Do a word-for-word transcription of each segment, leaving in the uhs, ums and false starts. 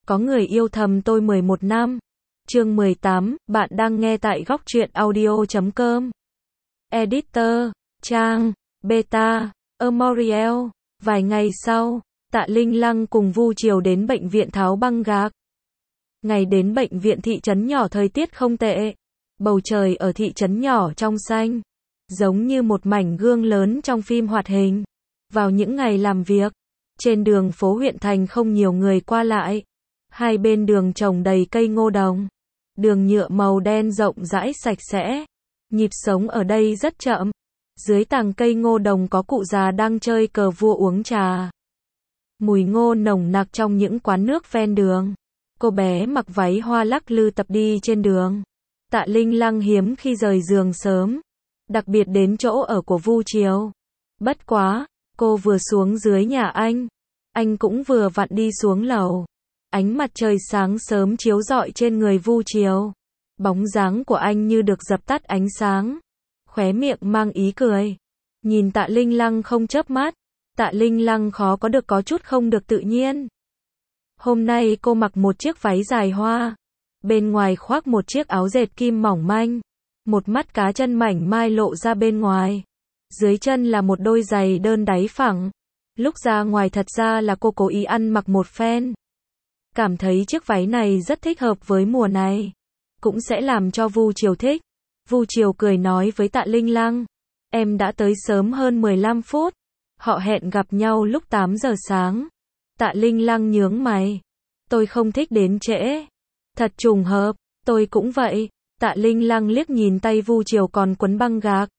Có người yêu thầm tôi mười một năm. Chương mười tám, bạn đang nghe tại góc truyện audio chấm com. Editor, Trang, Beta, Amoriel. Vài ngày sau, Tạ Linh Lăng cùng Vu Triều đến bệnh viện tháo băng gạc. Ngày đến bệnh viện thị trấn nhỏ thời tiết không tệ. Bầu trời ở thị trấn nhỏ trong xanh, giống như một mảnh gương lớn trong phim hoạt hình. Vào những ngày làm việc, trên đường phố huyện thành không nhiều người qua lại. Hai bên đường trồng đầy cây ngô đồng. Đường nhựa màu đen rộng rãi sạch sẽ. Nhịp sống ở đây rất chậm. Dưới tàng cây ngô đồng có cụ già đang chơi cờ vua uống trà. Mùi ngô nồng nặc trong những quán nước ven đường. Cô bé mặc váy hoa lắc lư tập đi trên đường. Tạ Linh Lăng hiếm khi rời giường sớm, đặc biệt đến chỗ ở của Vu Triều. Bất quá, cô vừa xuống dưới nhà anh, anh cũng vừa vặn đi xuống lầu. Ánh mặt trời sáng sớm chiếu rọi trên người Vu Triều. Bóng dáng của anh như được dập tắt ánh sáng, khóe miệng mang ý cười. Nhìn Tạ Linh Lăng không chớp mắt, Tạ Linh Lăng khó có được có chút không được tự nhiên. Hôm nay cô mặc một chiếc váy dài hoa, bên ngoài khoác một chiếc áo dệt kim mỏng manh, một mắt cá chân mảnh mai lộ ra bên ngoài. Dưới chân là một đôi giày đơn đáy phẳng. Lúc ra ngoài thật ra là cô cố ý ăn mặc một phen. Cảm thấy chiếc váy này rất thích hợp với mùa này, cũng sẽ làm cho Vu Triều thích. Vu Triều cười nói với Tạ Linh Lăng, em đã tới sớm hơn mười lăm phút. Họ hẹn gặp nhau lúc tám giờ sáng. Tạ Linh Lăng nhướng mày, tôi không thích đến trễ. Thật trùng hợp, tôi cũng vậy. Tạ Linh Lăng liếc nhìn tay Vu Triều còn quấn băng gạc,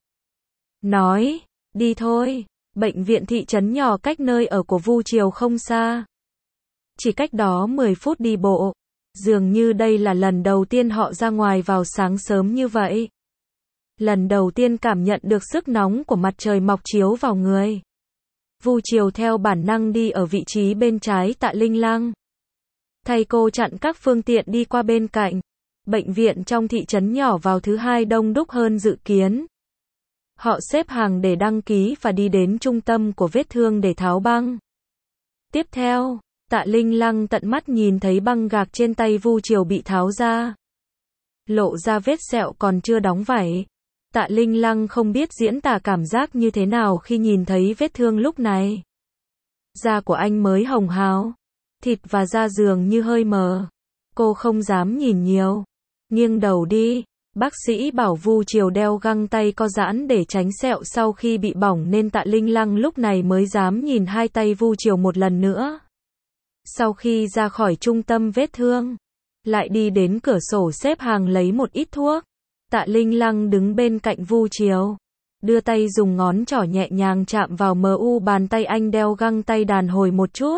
nói, đi thôi. Bệnh viện thị trấn nhỏ cách nơi ở của Vu Triều không xa, chỉ cách đó mười phút đi bộ. Dường như đây là lần đầu tiên họ ra ngoài vào sáng sớm như vậy. Lần đầu tiên cảm nhận được sức nóng của mặt trời mọc chiếu vào người. Vu Triều theo bản năng đi ở vị trí bên trái Tạ Linh Lăng. Thay cô chặn các phương tiện đi qua bên cạnh. Bệnh viện trong thị trấn nhỏ vào thứ hai đông đúc hơn dự kiến. Họ xếp hàng để đăng ký và đi đến trung tâm của vết thương để tháo băng. Tiếp theo, Tạ Linh Lăng tận mắt nhìn thấy băng gạc trên tay Vu Triều bị tháo ra, lộ ra vết sẹo còn chưa đóng vảy. Tạ Linh Lăng không biết diễn tả cảm giác như thế nào khi nhìn thấy vết thương lúc này. Da của anh mới hồng hào, thịt và da dường như hơi mờ. Cô không dám nhìn nhiều, nghiêng đầu đi. Bác sĩ bảo Vu Triều đeo găng tay co giãn để tránh sẹo sau khi bị bỏng nên Tạ Linh Lăng lúc này mới dám nhìn hai tay Vu Triều một lần nữa. Sau khi ra khỏi trung tâm vết thương, lại đi đến cửa sổ xếp hàng lấy một ít thuốc. Tạ Linh Lăng đứng bên cạnh Vu Triều, đưa tay dùng ngón trỏ nhẹ nhàng chạm vào mờ u bàn tay anh đeo găng tay đàn hồi một chút.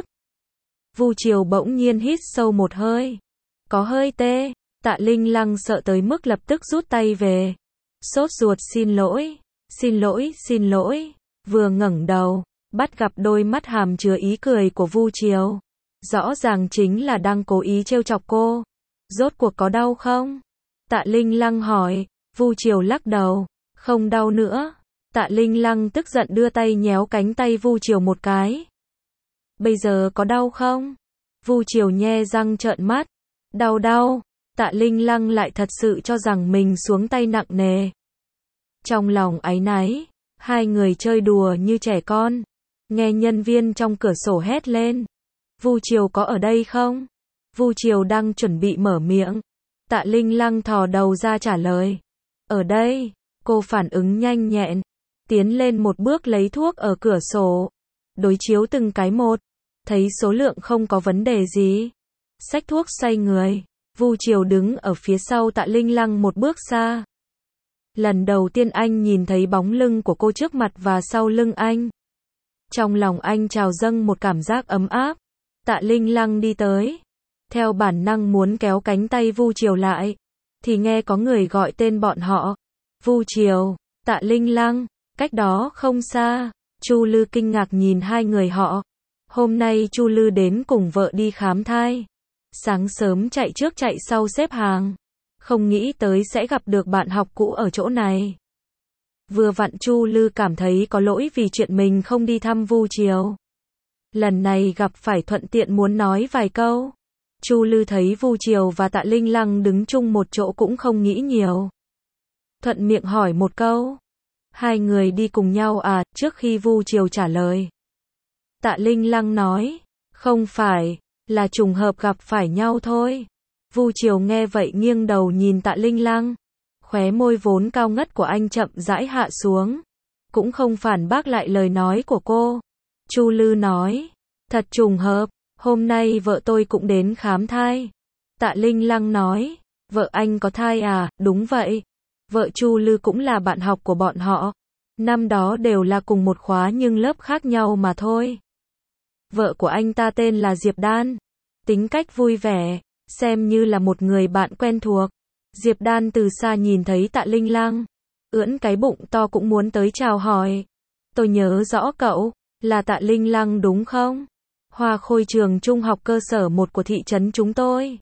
Vu Triều bỗng nhiên hít sâu một hơi, có hơi tê. Tạ Linh Lăng sợ tới mức lập tức rút tay về. Sốt ruột xin lỗi, xin lỗi, xin lỗi. Vừa ngẩng đầu, bắt gặp đôi mắt hàm chứa ý cười của Vu Triều. Rõ ràng chính là đang cố ý trêu chọc cô. Rốt cuộc có đau không? Tạ Linh Lăng hỏi. Vu Triều lắc đầu, không đau nữa. Tạ Linh Lăng tức giận đưa tay nhéo cánh tay Vu Triều một cái. Bây giờ có đau không? Vu Triều nhe răng trợn mắt. Đau đau. Tạ Linh Lăng lại thật sự cho rằng mình xuống tay nặng nề. Trong lòng áy náy, hai người chơi đùa như trẻ con. Nghe nhân viên trong cửa sổ hét lên, Vu Triều có ở đây không? Vu Triều đang chuẩn bị mở miệng. Tạ Linh Lăng thò đầu ra trả lời. Ở đây. Cô phản ứng nhanh nhẹn, tiến lên một bước lấy thuốc ở cửa sổ, đối chiếu từng cái một. Thấy số lượng không có vấn đề gì, xách thuốc xoay người. Vu Triều đứng ở phía sau Tạ Linh Lăng một bước xa. Lần đầu tiên anh nhìn thấy bóng lưng của cô trước mặt và sau lưng anh. Trong lòng anh trào dâng một cảm giác ấm áp. Tạ Linh Lăng đi tới, theo bản năng muốn kéo cánh tay Vu Triều lại, thì nghe có người gọi tên bọn họ. Vu Triều, Tạ Linh Lăng. Cách đó không xa, Chu Lư kinh ngạc nhìn hai người họ. Hôm nay Chu Lư đến cùng vợ đi khám thai. Sáng sớm chạy trước chạy sau xếp hàng, không nghĩ tới sẽ gặp được bạn học cũ ở chỗ này. Vừa vặn Chu Lư cảm thấy có lỗi vì chuyện mình không đi thăm Vu Triều. Lần này gặp phải thuận tiện muốn nói vài câu. Chu Lư thấy Vu Triều và Tạ Linh Lăng đứng chung một chỗ cũng không nghĩ nhiều. Thuận miệng hỏi một câu. Hai người đi cùng nhau à, trước khi Vu Triều trả lời. Tạ Linh Lăng nói. Không phải, là trùng hợp gặp phải nhau thôi. Vu Triều nghe vậy nghiêng đầu nhìn Tạ Linh Lăng. Khóe môi vốn cao ngất của anh chậm rãi hạ xuống. Cũng không phản bác lại lời nói của cô. Chu Lư nói. Thật trùng hợp, hôm nay vợ tôi cũng đến khám thai. Tạ Linh Lăng nói. Vợ anh có thai à, đúng vậy. Vợ Chu Lư cũng là bạn học của bọn họ. Năm đó đều là cùng một khóa nhưng lớp khác nhau mà thôi. Vợ của anh ta tên là Diệp Đan. Tính cách vui vẻ, xem như là một người bạn quen thuộc. Diệp Đan từ xa nhìn thấy Tạ Linh Lăng, ưỡn cái bụng to cũng muốn tới chào hỏi. Tôi nhớ rõ cậu, là Tạ Linh Lăng đúng không? Hoa Khôi trường trung học cơ sở một của thị trấn chúng tôi.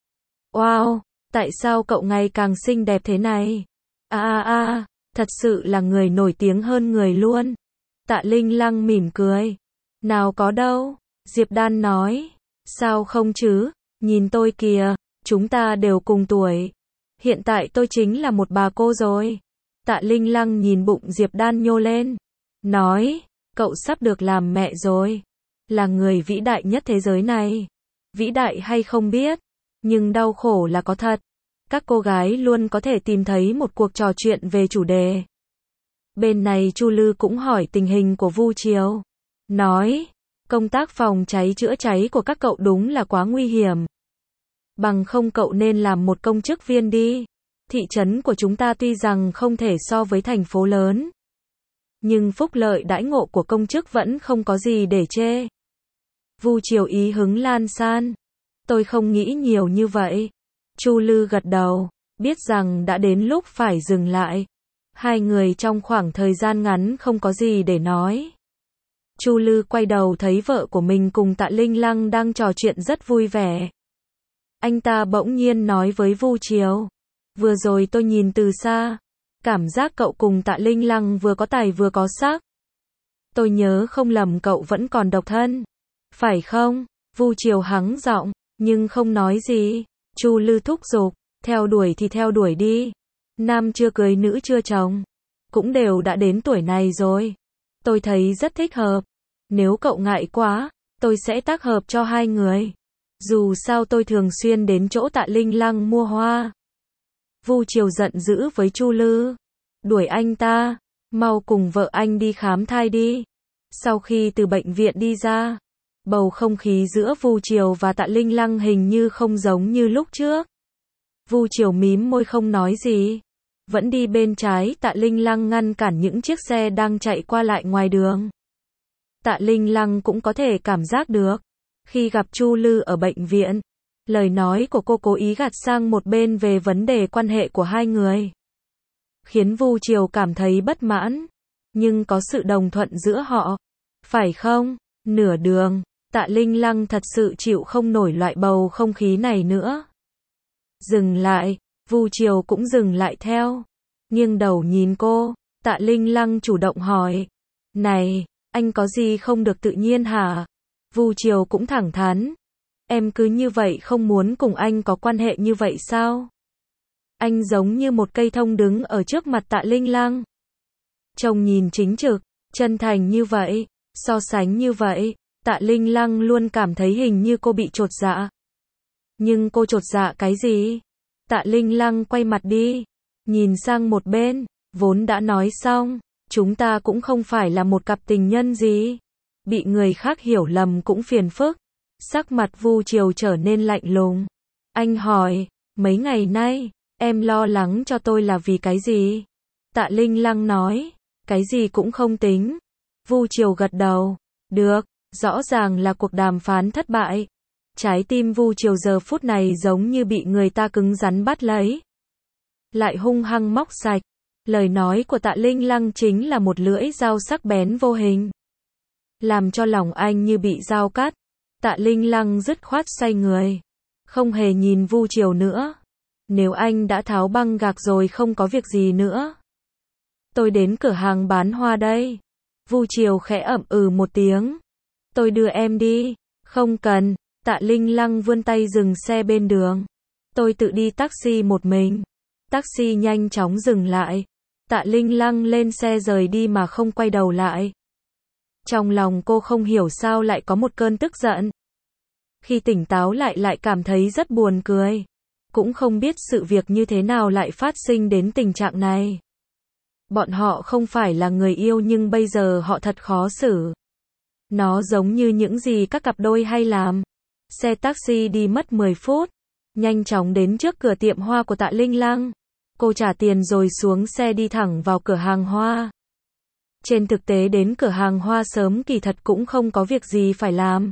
Wow, tại sao cậu ngày càng xinh đẹp thế này? À à à, thật sự là người nổi tiếng hơn người luôn. Tạ Linh Lăng mỉm cười. Nào có đâu, Diệp Đan nói. Sao không chứ, nhìn tôi kìa, chúng ta đều cùng tuổi. Hiện tại tôi chính là một bà cô rồi. Tạ Linh Lăng nhìn bụng Diệp Đan nhô lên. Nói, cậu sắp được làm mẹ rồi. Là người vĩ đại nhất thế giới này. Vĩ đại hay không biết, nhưng đau khổ là có thật. Các cô gái luôn có thể tìm thấy một cuộc trò chuyện về chủ đề. Bên này Chu Lư cũng hỏi tình hình của Vu Triều. Nói, công tác phòng cháy chữa cháy của các cậu đúng là quá nguy hiểm. Bằng không cậu nên làm một công chức viên đi. Thị trấn của chúng ta tuy rằng không thể so với thành phố lớn, nhưng phúc lợi đãi ngộ của công chức vẫn không có gì để chê. Vu Triều ý hứng lan san. Tôi không nghĩ nhiều như vậy. Chu Lư gật đầu, biết rằng đã đến lúc phải dừng lại. Hai người trong khoảng thời gian ngắn không có gì để nói. Chu Lư quay đầu thấy vợ của mình cùng Tạ Linh Lăng đang trò chuyện rất vui vẻ. Anh ta bỗng nhiên nói với Vu Triều. Vừa rồi tôi nhìn từ xa, cảm giác cậu cùng Tạ Linh Lăng vừa có tài vừa có sắc. Tôi nhớ không lầm cậu vẫn còn độc thân. Phải không? Vu Triều hắng giọng, nhưng không nói gì. Chu Lư thúc giục, theo đuổi thì theo đuổi đi. Nam chưa cưới nữ chưa chồng, cũng đều đã đến tuổi này rồi. Tôi thấy rất thích hợp. Nếu cậu ngại quá, tôi sẽ tác hợp cho hai người. Dù sao tôi thường xuyên đến chỗ Tạ Linh Lăng mua hoa. Vu Triều giận dữ với Chu Lư. Đuổi anh ta, mau cùng vợ anh đi khám thai đi. Sau khi từ bệnh viện đi ra, bầu không khí giữa Vu Triều và Tạ Linh Lăng hình như không giống như lúc trước. Vu Triều mím môi không nói gì. Vẫn đi bên trái, Tạ Linh Lăng ngăn cản những chiếc xe đang chạy qua lại ngoài đường. Tạ Linh Lăng cũng có thể cảm giác được. Khi gặp Chu Lư ở bệnh viện, lời nói của cô cố ý gạt sang một bên về vấn đề quan hệ của hai người, khiến Vu Triều cảm thấy bất mãn. Nhưng có sự đồng thuận giữa họ. Phải không? Nửa đường, Tạ Linh Lăng thật sự chịu không nổi loại bầu không khí này nữa. Dừng lại, Vu Triều cũng dừng lại theo. Nghiêng đầu nhìn cô, Tạ Linh Lăng chủ động hỏi. Này, anh có gì không được tự nhiên hả? Vu Triều cũng thẳng thắn. Em cứ như vậy không muốn cùng anh có quan hệ như vậy sao? Anh giống như một cây thông đứng ở trước mặt Tạ Linh Lăng. Trông nhìn chính trực, chân thành như vậy, so sánh như vậy, Tạ Linh Lăng luôn cảm thấy hình như cô bị chột dạ. Nhưng cô chột dạ cái gì? Tạ Linh Lăng quay mặt đi, nhìn sang một bên, vốn đã nói xong, chúng ta cũng không phải là một cặp tình nhân gì. Bị người khác hiểu lầm cũng phiền phức. Sắc mặt Vu Triều trở nên lạnh lùng. Anh hỏi, mấy ngày nay, em lo lắng cho tôi là vì cái gì? Tạ Linh Lăng nói, cái gì cũng không tính. Vu Triều gật đầu, được, rõ ràng là cuộc đàm phán thất bại. Trái tim Vu Triều giờ phút này giống như bị người ta cứng rắn bắt lấy, lại hung hăng móc sạch. Lời nói của Tạ Linh Lăng chính là một lưỡi dao sắc bén vô hình, làm cho lòng anh như bị dao cắt. Tạ Linh Lăng dứt khoát xoay người, không hề nhìn Vu Triều nữa. Nếu anh đã tháo băng gạc rồi không có việc gì nữa, tôi đến cửa hàng bán hoa đây. Vu Triều khẽ ậm ừ một tiếng. Tôi đưa em đi. Không cần. Tạ Linh Lăng vươn tay dừng xe bên đường. Tôi tự đi taxi một mình. Taxi nhanh chóng dừng lại. Tạ Linh Lăng lên xe rời đi mà không quay đầu lại. Trong lòng cô không hiểu sao lại có một cơn tức giận. Khi tỉnh táo lại lại cảm thấy rất buồn cười. Cũng không biết sự việc như thế nào lại phát sinh đến tình trạng này. Bọn họ không phải là người yêu nhưng bây giờ họ thật khó xử. Nó giống như những gì các cặp đôi hay làm. Xe taxi đi mất mười phút. Nhanh chóng đến trước cửa tiệm hoa của Tạ Linh Lăng. Cô trả tiền rồi xuống xe đi thẳng vào cửa hàng hoa. Trên thực tế đến cửa hàng hoa sớm kỳ thật cũng không có việc gì phải làm.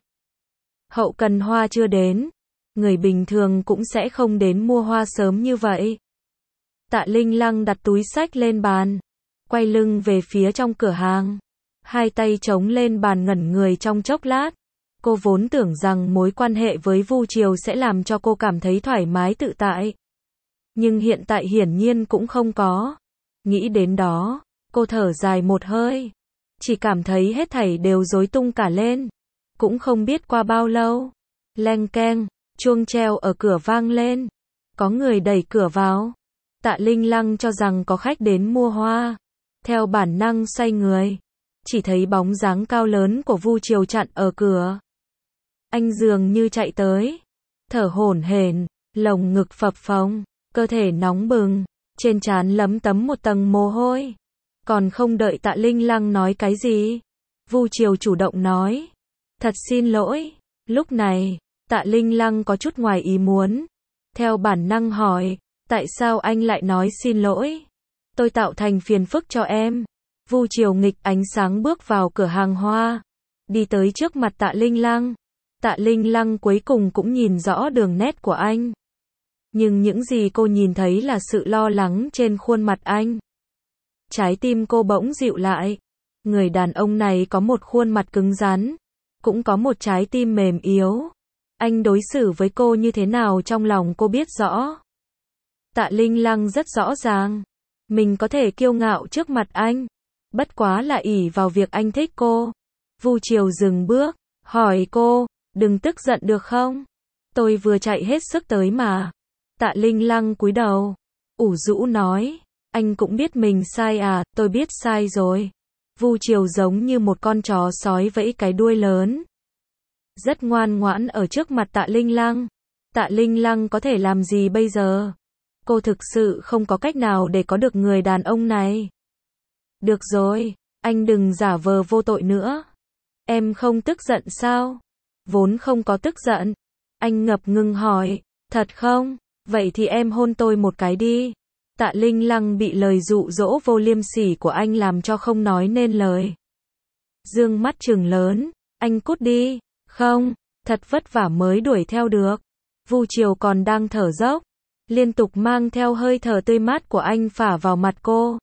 Hậu cần hoa chưa đến. Người bình thường cũng sẽ không đến mua hoa sớm như vậy. Tạ Linh Lăng đặt túi xách lên bàn. Quay lưng về phía trong cửa hàng. Hai tay chống lên bàn ngẩn người trong chốc lát. Cô vốn tưởng rằng mối quan hệ với Vu Triều sẽ làm cho cô cảm thấy thoải mái tự tại. Nhưng hiện tại hiển nhiên cũng không có. Nghĩ đến đó, cô thở dài một hơi. Chỉ cảm thấy hết thảy đều rối tung cả lên. Cũng không biết qua bao lâu. Leng keng, chuông treo ở cửa vang lên. Có người đẩy cửa vào. Tạ Linh Lăng cho rằng có khách đến mua hoa. Theo bản năng xoay người. Chỉ thấy bóng dáng cao lớn của Vu Triều chặn ở cửa. Anh dường như chạy tới. Thở hổn hển, lồng ngực phập phồng, cơ thể nóng bừng, trên trán lấm tấm một tầng mồ hôi. Còn không đợi Tạ Linh Lăng nói cái gì, Vu Triều chủ động nói. Thật xin lỗi. Lúc này, Tạ Linh Lăng có chút ngoài ý muốn. Theo bản năng hỏi, tại sao anh lại nói xin lỗi? Tôi tạo thành phiền phức cho em. Vu Triều nghịch ánh sáng bước vào cửa hàng hoa. Đi tới trước mặt Tạ Linh Lăng. Tạ Linh Lăng cuối cùng cũng nhìn rõ đường nét của anh. Nhưng những gì cô nhìn thấy là sự lo lắng trên khuôn mặt anh. Trái tim cô bỗng dịu lại. Người đàn ông này có một khuôn mặt cứng rắn. Cũng có một trái tim mềm yếu. Anh đối xử với cô như thế nào trong lòng cô biết rõ. Tạ Linh Lăng rất rõ ràng. Mình có thể kiêu ngạo trước mặt anh. Bất quá là ỷ vào việc anh thích cô. Vu Triều dừng bước. Hỏi cô. Đừng tức giận được không? Tôi vừa chạy hết sức tới mà. Tạ Linh Lăng cúi đầu. Ủ rũ nói. Anh cũng biết mình sai à, tôi biết sai rồi. Vu Triều giống như một con chó sói vẫy cái đuôi lớn. Rất ngoan ngoãn ở trước mặt Tạ Linh Lăng. Tạ Linh Lăng có thể làm gì bây giờ? Cô thực sự không có cách nào để có được người đàn ông này. Được rồi, anh đừng giả vờ vô tội nữa. Em không tức giận sao? Vốn không có tức giận. Anh ngập ngừng hỏi, thật không? Vậy thì em hôn tôi một cái đi. Tạ Linh Lăng bị lời dụ dỗ vô liêm sỉ của anh làm cho không nói nên lời. Dương mắt trừng lớn, anh cút đi. Không, thật vất vả mới đuổi theo được. Vu Triều còn đang thở dốc, liên tục mang theo hơi thở tươi mát của anh phả vào mặt cô.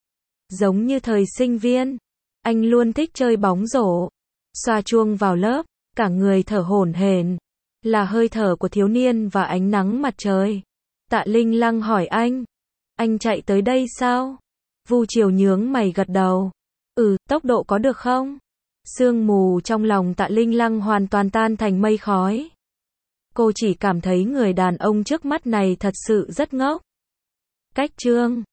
Giống như thời sinh viên, anh luôn thích chơi bóng rổ, xoa chuông vào lớp, cả người thở hổn hển, là hơi thở của thiếu niên và ánh nắng mặt trời. Tạ Linh Lăng hỏi anh, anh chạy tới đây sao? Vu Triều nhướng mày gật đầu. Ừ, tốc độ có được không? Sương mù trong lòng Tạ Linh Lăng hoàn toàn tan thành mây khói. Cô chỉ cảm thấy người đàn ông trước mắt này thật sự rất ngốc. Cách chương